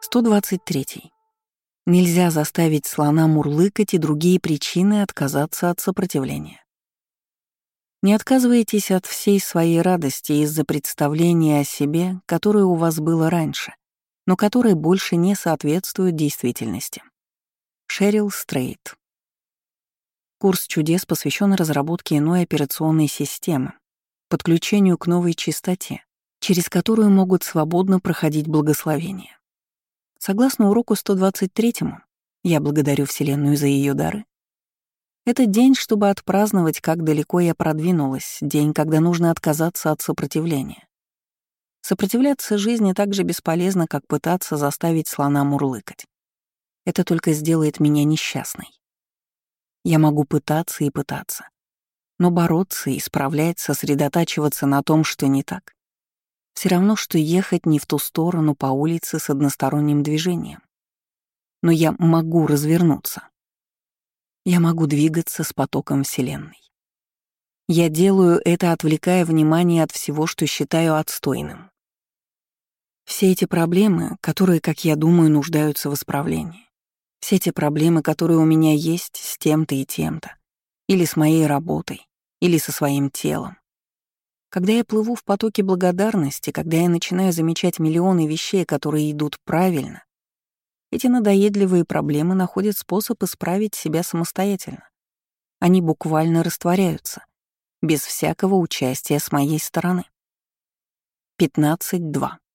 123. Нельзя заставить слона мурлыкать и другие причины отказаться от сопротивления. Не отказывайтесь от всей своей радости из-за представления о себе, которое у вас было раньше, но которое больше не соответствует действительности. Шерил Стрейт. Курс чудес посвящен разработке иной операционной системы, подключению к новой чистоте, через которую могут свободно проходить благословения. Согласно уроку 123, я благодарю Вселенную за ее дары. Это день, чтобы отпраздновать, как далеко я продвинулась, день, когда нужно отказаться от сопротивления. Сопротивляться жизни так же бесполезно, как пытаться заставить слона мурлыкать. Это только сделает меня несчастной. Я могу пытаться и пытаться, но бороться, исправлять, сосредотачиваться на том, что не так, все равно, что ехать не в ту сторону по улице с односторонним движением. Но я могу развернуться. Я могу двигаться с потоком Вселенной. Я делаю это, отвлекая внимание от всего, что считаю отстойным. Все эти проблемы, которые, как я думаю, нуждаются в исправлении. Все эти проблемы, которые у меня есть с тем-то и тем-то. Или с моей работой, или со своим телом. Когда я плыву в потоке благодарности, когда я начинаю замечать миллионы вещей, которые идут правильно, эти надоедливые проблемы находят способ исправить себя самостоятельно. Они буквально растворяются, без всякого участия с моей стороны. 15.2.